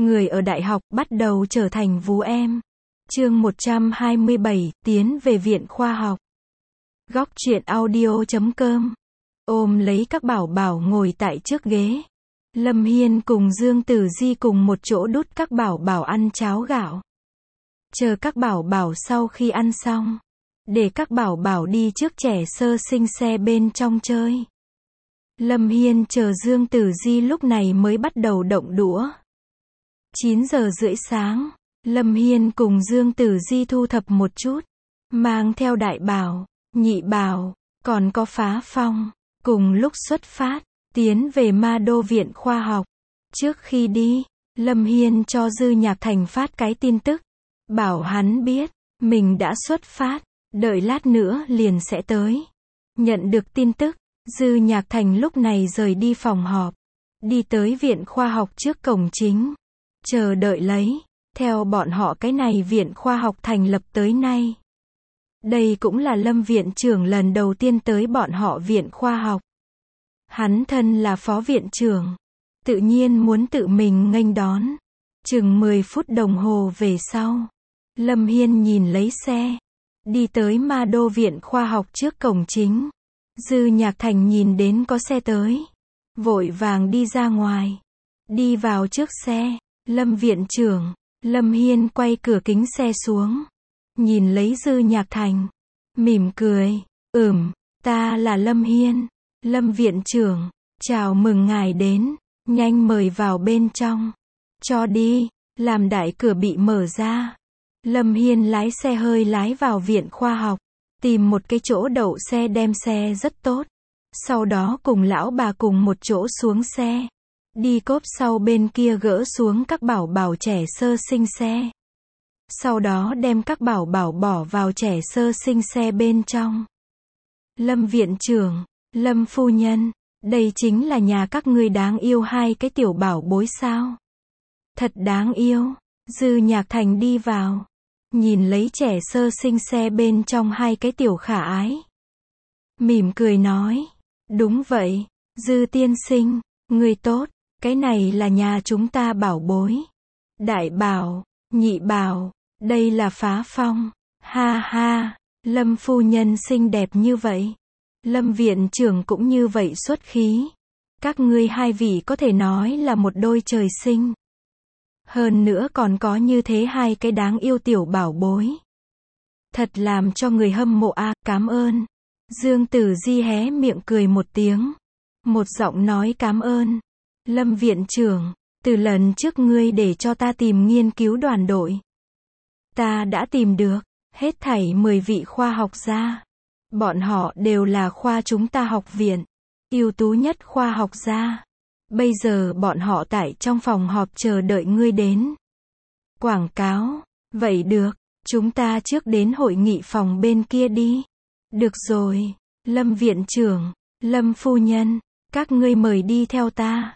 Người ở đại học bắt đầu trở thành vú em. Chương 127, tiến về viện khoa học. Góc truyện audio.com. Ôm lấy các bảo bảo ngồi tại trước ghế. Lâm Hiên cùng Dương Tử Di cùng một chỗ đút các bảo bảo ăn cháo gạo. Chờ các bảo bảo sau khi ăn xong, để các bảo bảo đi trước trẻ sơ sinh xe bên trong chơi. Lâm Hiên chờ Dương Tử Di lúc này mới bắt đầu động đũa. 9 giờ rưỡi sáng, Lâm Hiên cùng Dương Tử Di thu thập một chút, mang theo đại bảo, nhị bảo, còn có Phá Phong, cùng lúc xuất phát, tiến về Ma Đô viện khoa học. Trước khi đi, Lâm Hiên cho Dư Nhạc Thành phát cái tin tức, bảo hắn biết, mình đã xuất phát, đợi lát nữa liền sẽ tới. Nhận được tin tức, Dư Nhạc Thành lúc này rời đi phòng họp, đi tới viện khoa học trước cổng chính, chờ đợi lấy. Theo bọn họ cái này viện khoa học thành lập tới nay, đây cũng là Lâm viện trưởng lần đầu tiên tới bọn họ viện khoa học. Hắn thân là phó viện trưởng, tự nhiên muốn tự mình nghênh đón. Chừng 10 phút đồng hồ về sau, Lâm Hiên nhìn lấy xe, đi tới Ma Đô viện khoa học trước cổng chính. Dư Nhạc Thành nhìn đến có xe tới, vội vàng đi ra ngoài, đi vào trước xe. Lâm viện trưởng, Lâm Hiên quay cửa kính xe xuống, nhìn lấy Dư Nhạc Thành, mỉm cười, ta là Lâm Hiên, Lâm viện trưởng, chào mừng ngài đến, nhanh mời vào bên trong, cho đi, làm đại cửa bị mở ra. Lâm Hiên lái xe hơi lái vào viện khoa học, tìm một cái chỗ đậu xe đem xe rất tốt, sau đó cùng lão bà cùng một chỗ xuống xe. Đi cốp sau bên kia gỡ xuống các bảo bảo trẻ sơ sinh xe. Sau đó đem các bảo bảo bỏ vào trẻ sơ sinh xe bên trong. Lâm viện trưởng, Lâm phu nhân, đây chính là nhà các ngươi đáng yêu hai cái tiểu bảo bối sao? Thật đáng yêu. Dư Nhạc Thành đi vào, nhìn lấy trẻ sơ sinh xe bên trong hai cái tiểu khả ái, mỉm cười nói, đúng vậy, Dư tiên sinh, người tốt. Cái này là nhà chúng ta bảo bối. Đại bảo, nhị bảo, đây là Phá Phong. Ha ha, Lâm phu nhân xinh đẹp như vậy. Lâm viện trưởng cũng như vậy xuất khí. Các ngươi hai vị có thể nói là một đôi trời sinh. Hơn nữa còn có như thế hai cái đáng yêu tiểu bảo bối. Thật làm cho người hâm mộ a, cảm ơn. Dương Tử Di hé miệng cười một tiếng. Một giọng nói cảm ơn. Lâm viện trưởng, từ lần trước ngươi để cho ta tìm nghiên cứu đoàn đội, ta đã tìm được, hết thảy 10 vị khoa học gia. Bọn họ đều là khoa chúng ta học viện, ưu tú nhất khoa học gia. Bây giờ bọn họ tại trong phòng họp chờ đợi ngươi đến. Quảng cáo, vậy được, chúng ta trước đến hội nghị phòng bên kia đi. Được rồi, Lâm viện trưởng, Lâm phu nhân, các ngươi mời đi theo ta.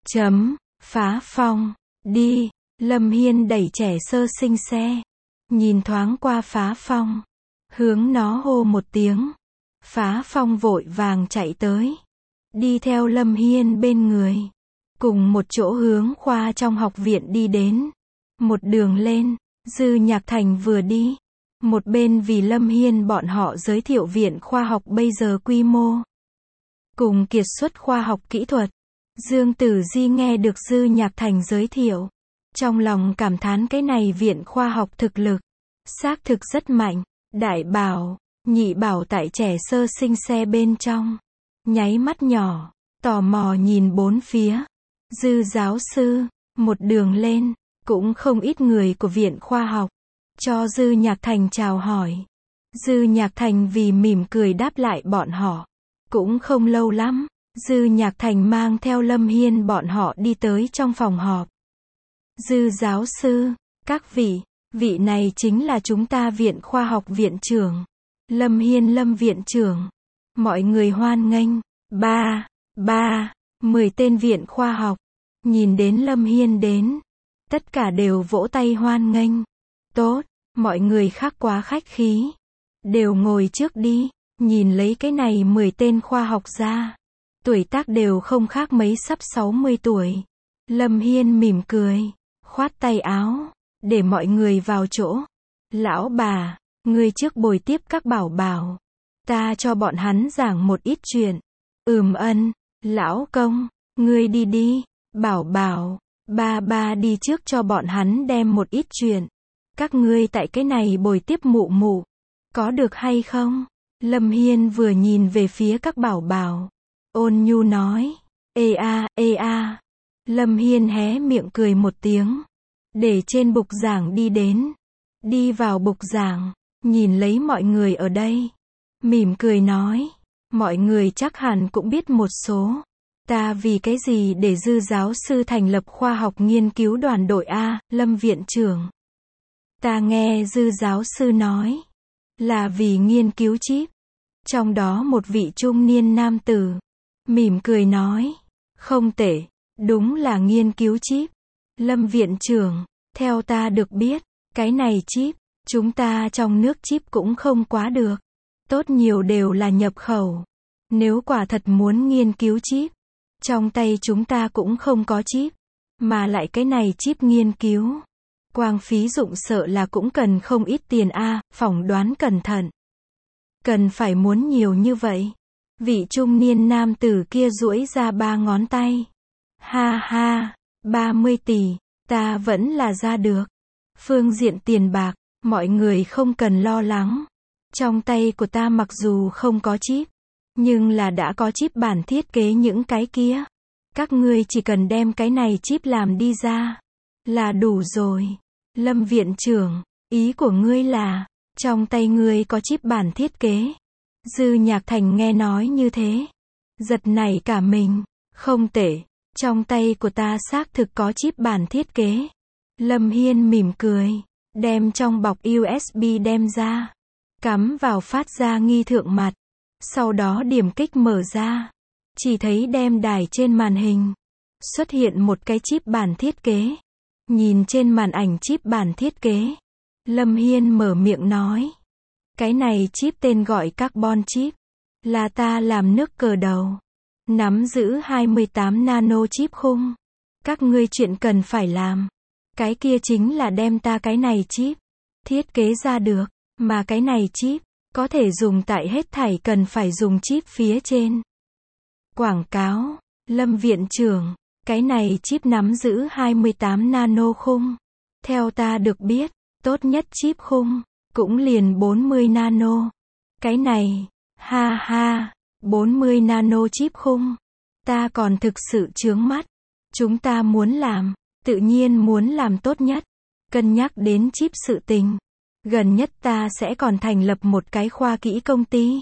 Phá Phong, đi. Lâm Hiên đẩy trẻ sơ sinh xe, nhìn thoáng qua Phá Phong, hướng nó hô một tiếng. Phá Phong vội vàng chạy tới, đi theo Lâm Hiên bên người, cùng một chỗ hướng khoa trong học viện đi đến. Một đường lên, Dư Nhạc Thành vừa đi, một bên vì Lâm Hiên bọn họ giới thiệu viện khoa học bây giờ quy mô, cùng kiệt xuất khoa học kỹ thuật. Dương Tử Di nghe được Dư Nhạc Thành giới thiệu, trong lòng cảm thán cái này viện khoa học thực lực, xác thực rất mạnh. Đại bảo, nhị bảo tại trẻ sơ sinh xe bên trong, nháy mắt nhỏ, tò mò nhìn bốn phía. Dư giáo sư, một đường lên, cũng không ít người của viện khoa học, cho Dư Nhạc Thành chào hỏi. Dư Nhạc Thành vì mỉm cười đáp lại bọn họ. Cũng không lâu lắm, Dư Nhạc Thành mang theo Lâm Hiên bọn họ đi tới trong phòng họp. Dư giáo sư, các vị, vị này chính là chúng ta viện khoa học viện trưởng. Lâm Hiên Lâm viện trưởng. Mọi người hoan nghênh. 10 tên viện khoa học. Nhìn đến Lâm Hiên đến, tất cả đều vỗ tay hoan nghênh. Tốt, mọi người khác quá khách khí. Đều ngồi trước đi, nhìn lấy cái này 10 tên khoa học gia. Tuổi tác đều không khác mấy, sắp 60 tuổi. Lâm Hiên mỉm cười, khoát tay áo, để mọi người vào chỗ. Lão bà, ngươi trước bồi tiếp các bảo bảo. Ta cho bọn hắn giảng một ít chuyện. Ân, lão công, ngươi đi đi. Bảo bảo, ba đi trước cho bọn hắn đem một ít chuyện. Các ngươi tại cái này bồi tiếp mụ mụ. Có được hay không? Lâm Hiên vừa nhìn về phía các bảo bảo. Ôn nhu nói. Ê a. Lâm Hiên hé miệng cười một tiếng. Để trên bục giảng đi đến. Đi vào bục giảng. Nhìn lấy mọi người ở đây. Mỉm cười nói. Mọi người chắc hẳn cũng biết một số. Ta vì cái gì để Dư giáo sư thành lập khoa học nghiên cứu đoàn đội A, Lâm viện trưởng. Ta nghe Dư giáo sư nói. Là vì nghiên cứu chip. Trong đó một vị trung niên nam tử. Mỉm cười nói. Không tệ. Đúng là nghiên cứu chip. Lâm viện trưởng. Theo ta được biết. Cái này chip. Chúng ta trong nước chip cũng không quá được. Tốt nhiều đều là nhập khẩu. Nếu quả thật muốn nghiên cứu chip. Trong tay chúng ta cũng không có chip. Mà lại cái này chip nghiên cứu. Quang phí dụng sợ là cũng cần không ít tiền a, phỏng đoán cẩn thận. Cần phải muốn nhiều như vậy. Vị trung niên nam tử kia duỗi ra 3 ngón tay. Ha ha, 30 tỷ, ta vẫn là ra được. Phương diện tiền bạc, mọi người không cần lo lắng. Trong tay của ta mặc dù không có chip, nhưng là đã có chip bản thiết kế những cái kia. Các ngươi chỉ cần đem cái này chip làm đi ra là đủ rồi. Lâm viện trưởng, ý của ngươi là trong tay ngươi có chip bản thiết kế. Dư Nhạc Thành nghe nói như thế, giật nảy cả mình. Không tệ, trong tay của ta xác thực có chip bản thiết kế. Lâm Hiên mỉm cười, đem trong bọc USB đem ra, cắm vào phát ra nghi thượng mặt. Sau đó điểm kích mở ra. Chỉ thấy đem đài trên màn hình. Xuất hiện một cái chip bản thiết kế. Nhìn trên màn ảnh chip bản thiết kế. Lâm Hiên mở miệng nói. Cái này chip tên gọi Carbon chip. Là ta làm nước cờ đầu. Nắm giữ 28 nano chip khung. Các ngươi chuyện cần phải làm. Cái kia chính là đem ta cái này chip. Thiết kế ra được. Mà cái này chip. Có thể dùng tại hết thảy cần phải dùng chip phía trên. Quảng cáo. Lâm viện trưởng. Cái này chip nắm giữ 28 nano khung. Theo ta được biết, tốt nhất chip khung. Cũng liền 40 nano. Cái này. Ha ha. 40 nano chip khung. Ta còn thực sự chướng mắt. Chúng ta muốn làm. Tự nhiên muốn làm tốt nhất. Cân nhắc đến chip sự tình. Gần nhất ta sẽ còn thành lập một cái khoa kỹ công ty.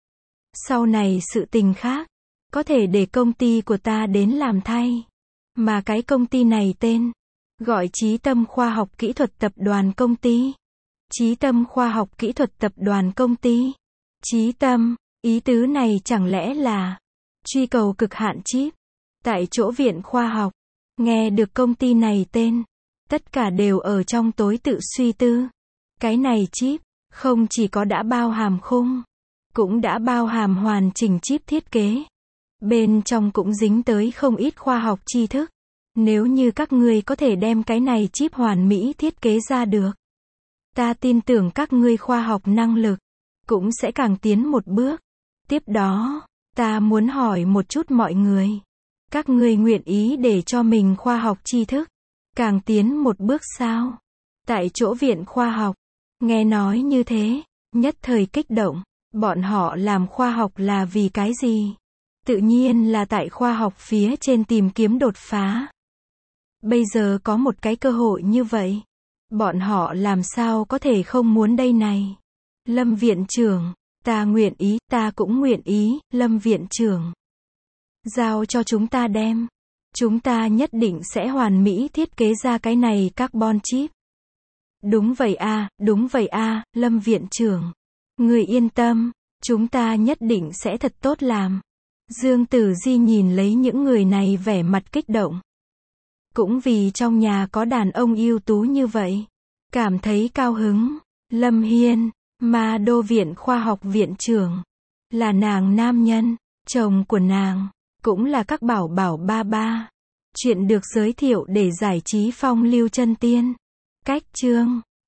Sau này sự tình khác, có thể để công ty của ta đến làm thay. Mà cái công ty này tên, gọi Chí Tâm Khoa học Kỹ thuật Tập đoàn Công ty. Chí Tâm Khoa học Kỹ thuật Tập đoàn Công ty. Chí Tâm, ý tứ này chẳng lẽ là truy cầu cực hạn chip. Tại chỗ viện khoa học, nghe được công ty này tên, tất cả đều ở trong tối tự suy tư. Cái này chip, không chỉ có đã bao hàm khung, cũng đã bao hàm hoàn chỉnh chip thiết kế. Bên trong cũng dính tới không ít khoa học tri thức. Nếu như các ngươi có thể đem cái này chip hoàn mỹ thiết kế ra được, ta tin tưởng các ngươi khoa học năng lực cũng sẽ càng tiến một bước. Tiếp đó, ta muốn hỏi một chút mọi người. Các ngươi nguyện ý để cho mình khoa học tri thức càng tiến một bước sao? Tại chỗ viện khoa học, nghe nói như thế, nhất thời kích động. Bọn họ làm khoa học là vì cái gì? Tự nhiên là tại khoa học phía trên tìm kiếm đột phá. Bây giờ có một cái cơ hội như vậy, bọn họ làm sao có thể không muốn đây này? Lâm viện trưởng, ta nguyện ý, ta cũng nguyện ý. Lâm viện trưởng, giao cho chúng ta đem. Chúng ta nhất định sẽ hoàn mỹ thiết kế ra cái này carbon chip. Đúng vậy a, đúng vậy a, Lâm viện trưởng. Người yên tâm, chúng ta nhất định sẽ thật tốt làm. Dương Tử Di nhìn lấy những người này vẻ mặt kích động. Cũng vì trong nhà có đàn ông ưu tú như vậy, cảm thấy cao hứng. Lâm Hiên, Ma Đô Viện Khoa học viện trưởng, là nàng nam nhân, chồng của nàng, cũng là các bảo bảo ba ba. Chuyện được giới thiệu để giải trí phong lưu chân tiên. Cách chương